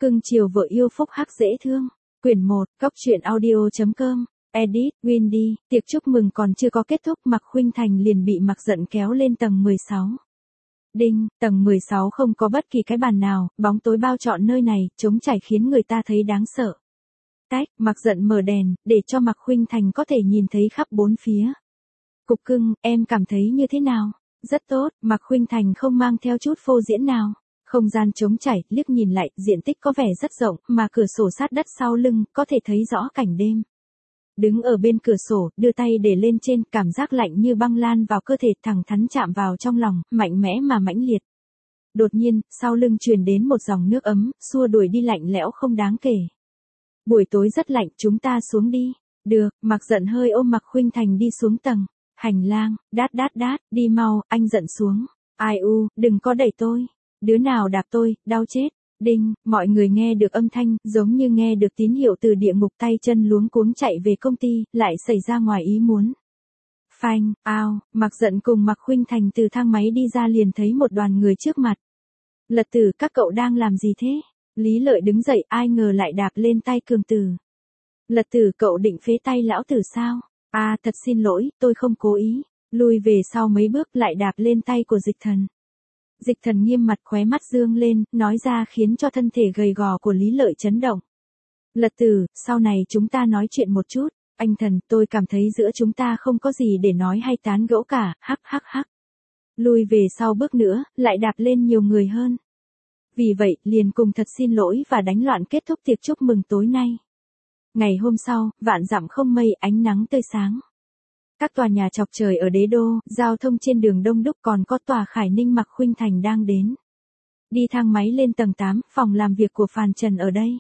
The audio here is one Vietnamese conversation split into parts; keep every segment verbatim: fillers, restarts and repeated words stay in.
Cưng chiều vợ yêu phúc hắc dễ thương. Quyển một, Cóc truyện audio.com. Edit, Windy, tiệc chúc mừng còn chưa có kết thúc Mạc Khuynh Thành liền bị Mạc Dận kéo lên tầng mười sáu. Đinh, tầng mười sáu không có bất kỳ cái bàn nào, bóng tối bao trọn nơi này, trống trải khiến người ta thấy đáng sợ. Tách, Mạc Dận mở đèn, để cho Mạc Khuynh Thành có thể nhìn thấy khắp bốn phía. Cục cưng, em cảm thấy như thế nào? Rất tốt, Mạc Khuynh Thành không mang theo chút phô diễn nào. Không gian trống trải, liếc nhìn lại, diện tích có vẻ rất rộng, mà cửa sổ sát đất sau lưng, có thể thấy rõ cảnh đêm. Đứng ở bên cửa sổ, đưa tay để lên trên, cảm giác lạnh như băng lan vào cơ thể, thẳng thắn chạm vào trong lòng, mạnh mẽ mà mãnh liệt. Đột nhiên, sau lưng truyền đến một dòng nước ấm, xua đuổi đi lạnh lẽo không đáng kể. Buổi tối rất lạnh, chúng ta xuống đi. Được, Mạc Dận hơi ôm Mạc Khuynh Thành đi xuống tầng. Hành lang, đát đát đát, đi mau, anh Dận xuống. Ai u, đừng có đẩy tôi. Đứa nào đạp tôi, đau chết. Đinh, mọi người nghe được âm thanh, giống như nghe được tín hiệu từ địa ngục, tay chân luống cuống chạy về công ty, lại xảy ra ngoài ý muốn. Phanh, ao, Mạc Dận cùng Mạc Khuynh Thành từ thang máy đi ra liền thấy một đoàn người trước mặt. Lật Tử, các cậu đang làm gì thế? Lý Lợi đứng dậy, ai ngờ lại đạp lên tay Cường Tử. Lật Tử, cậu định phế tay lão tử sao? À, thật xin lỗi, tôi không cố ý. Lùi về sau mấy bước lại đạp lên tay của Dịch Thần. Dịch Thần nghiêm mặt, khóe mắt dương lên, nói ra khiến cho thân thể gầy gò của Lý Lợi chấn động. Lật Tử, sau này chúng ta nói chuyện một chút. Anh Thần, tôi cảm thấy giữa chúng ta không có gì để nói hay tán gẫu cả, hắc hắc hắc. Lùi về sau bước nữa, lại đạp lên nhiều người hơn. Vì vậy, liền cùng thật xin lỗi và đánh loạn kết thúc tiệc chúc mừng tối nay. Ngày hôm sau, vạn dặm không mây, ánh nắng tươi sáng. Các tòa nhà chọc trời ở đế đô, giao thông trên đường đông đúc, còn có tòa Khải Ninh Mạc Khuynh Thành đang đến. Đi thang máy lên tầng tám, phòng làm việc của Phàn Trần ở đây.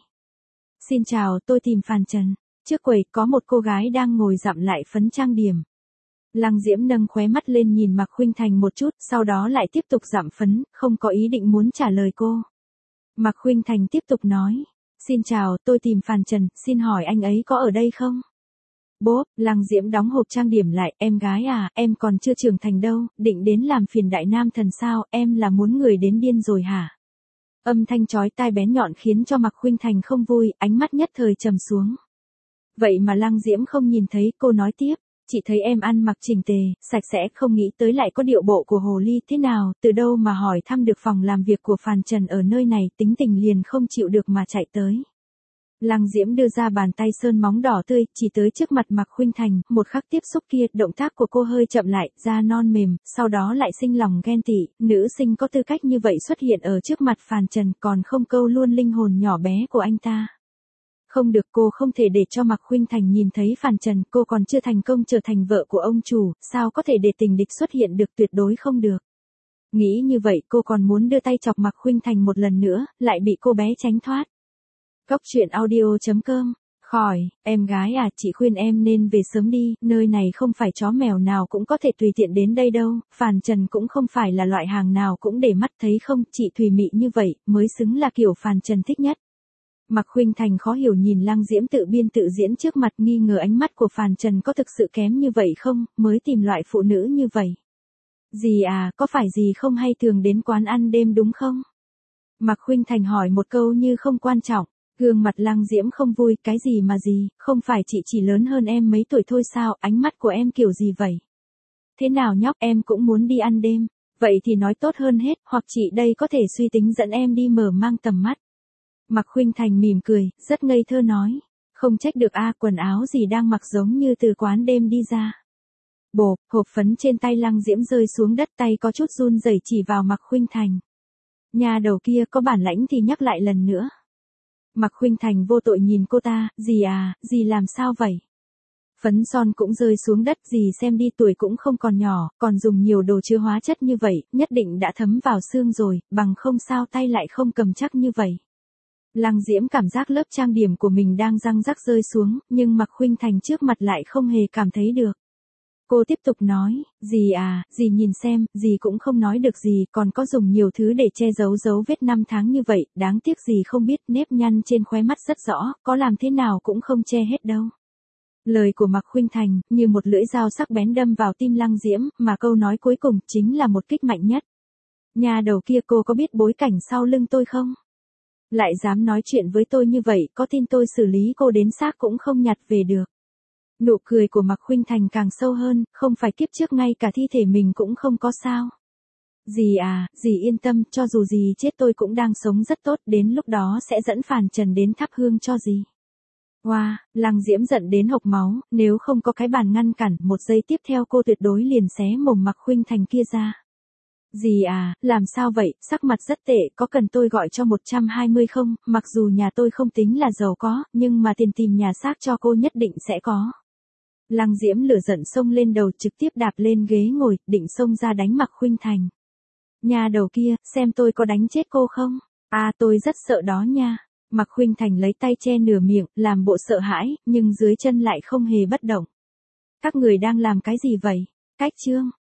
Xin chào, tôi tìm Phàn Trần. Trước quầy, có một cô gái đang ngồi dặm lại phấn trang điểm. Lăng Diễm nâng khóe mắt lên nhìn Mạc Khuynh Thành một chút, sau đó lại tiếp tục dặm phấn, không có ý định muốn trả lời cô. Mạc Khuynh Thành tiếp tục nói. Xin chào, tôi tìm Phàn Trần, xin hỏi anh ấy có ở đây không? Bốp, Lăng Diễm đóng hộp trang điểm lại, em gái à, em còn chưa trưởng thành đâu, định đến làm phiền đại nam thần sao, em là muốn người đến điên rồi hả? Âm thanh chói tai bén nhọn khiến cho Mạc Khuynh Thành không vui, ánh mắt nhất thời trầm xuống. Vậy mà Lăng Diễm không nhìn thấy, cô nói tiếp, chị thấy em ăn mặc chỉnh tề, sạch sẽ, không nghĩ tới lại có điệu bộ của hồ ly thế nào, từ đâu mà hỏi thăm được phòng làm việc của Phàn Trần ở nơi này, tính tình liền không chịu được mà chạy tới. Lăng Diễm đưa ra bàn tay sơn móng đỏ tươi, chỉ tới trước mặt Mạc Khuynh Thành, một khắc tiếp xúc kia, động tác của cô hơi chậm lại, da non mềm, sau đó lại sinh lòng ghen tị, nữ sinh có tư cách như vậy xuất hiện ở trước mặt Phàn Trần, còn không câu luôn linh hồn nhỏ bé của anh ta. Không được, cô không thể để cho Mạc Khuynh Thành nhìn thấy Phàn Trần, cô còn chưa thành công trở thành vợ của ông chủ, sao có thể để tình địch xuất hiện được, tuyệt đối không được. Nghĩ như vậy, cô còn muốn đưa tay chọc Mạc Khuynh Thành một lần nữa, lại bị cô bé tránh thoát. Cóc truyện audio.com. Khỏi, em gái à, chị khuyên em nên về sớm đi, nơi này không phải chó mèo nào cũng có thể tùy tiện đến đây đâu, Phàn Trần cũng không phải là loại hàng nào cũng để mắt, thấy không, chị thùy mị như vậy, mới xứng là kiểu Phàn Trần thích nhất. Mạc Khuynh Thành khó hiểu nhìn Lăng Diễm tự biên tự diễn trước mặt, nghi ngờ ánh mắt của Phàn Trần có thực sự kém như vậy không, mới tìm loại phụ nữ như vậy. Gì à, có phải gì không hay thường đến quán ăn đêm đúng không? Mạc Khuynh Thành hỏi một câu như không quan trọng. Gương mặt Lăng Diễm không vui, cái gì mà gì, không phải chị chỉ lớn hơn em mấy tuổi thôi sao, ánh mắt của em kiểu gì vậy? Thế nào nhóc, em cũng muốn đi ăn đêm, vậy thì nói tốt hơn hết, hoặc chị đây có thể suy tính dẫn em đi mở mang tầm mắt. Mạc Khuynh Thành mỉm cười, rất ngây thơ nói, không trách được a, quần áo gì đang mặc giống như từ quán đêm đi ra. Bộp, hộp phấn trên tay Lăng Diễm rơi xuống đất, tay có chút run rẩy chỉ vào Mạc Khuynh Thành. Nhà đầu kia có bản lãnh thì nhắc lại lần nữa. Mạc Khuynh Thành vô tội nhìn cô ta, dì à, dì làm sao vậy? Phấn son cũng rơi xuống đất, dì xem đi, tuổi cũng không còn nhỏ, còn dùng nhiều đồ chứa hóa chất như vậy, nhất định đã thấm vào xương rồi, bằng không sao tay lại không cầm chắc như vậy. Lăng Diễm cảm giác lớp trang điểm của mình đang răng rắc rơi xuống, nhưng Mạc Khuynh Thành trước mặt lại không hề cảm thấy được. Cô tiếp tục nói, dì à, dì nhìn xem, dì cũng không nói được gì, còn có dùng nhiều thứ để che giấu dấu vết năm tháng như vậy, đáng tiếc dì không biết, nếp nhăn trên khóe mắt rất rõ, có làm thế nào cũng không che hết đâu. Lời của Mạc Khuynh Thành, như một lưỡi dao sắc bén đâm vào tim Lăng Diễm, mà câu nói cuối cùng chính là một kích mạnh nhất. Nhà đầu kia, cô có biết bối cảnh sau lưng tôi không? Lại dám nói chuyện với tôi như vậy, có tin tôi xử lý cô đến xác cũng không nhặt về được. Nụ cười của Mạc Khuynh Thành càng sâu hơn, không phải kiếp trước ngay cả thi thể mình cũng không có sao. Dì à, dì yên tâm, cho dù dì chết tôi cũng đang sống rất tốt, đến lúc đó sẽ dẫn Phàn Trần đến thắp hương cho dì. Wow, Lăng Diễm giận đến hộc máu, nếu không có cái bàn ngăn cản, một giây tiếp theo cô tuyệt đối liền xé mồm Mạc Khuynh Thành kia ra. Dì à, làm sao vậy, sắc mặt rất tệ, có cần tôi gọi cho một trăm hai mươi không, mặc dù nhà tôi không tính là giàu có, nhưng mà tiền tìm nhà xác cho cô nhất định sẽ có. Lăng Diễm lửa giận xông lên đầu, trực tiếp đạp lên ghế ngồi, định xông ra đánh Mạc Khuynh Thành. Nhà đầu kia, xem tôi có đánh chết cô không? À tôi rất sợ đó nha. Mạc Khuynh Thành lấy tay che nửa miệng, làm bộ sợ hãi, nhưng dưới chân lại không hề bất động. Các người đang làm cái gì vậy? Cách chương.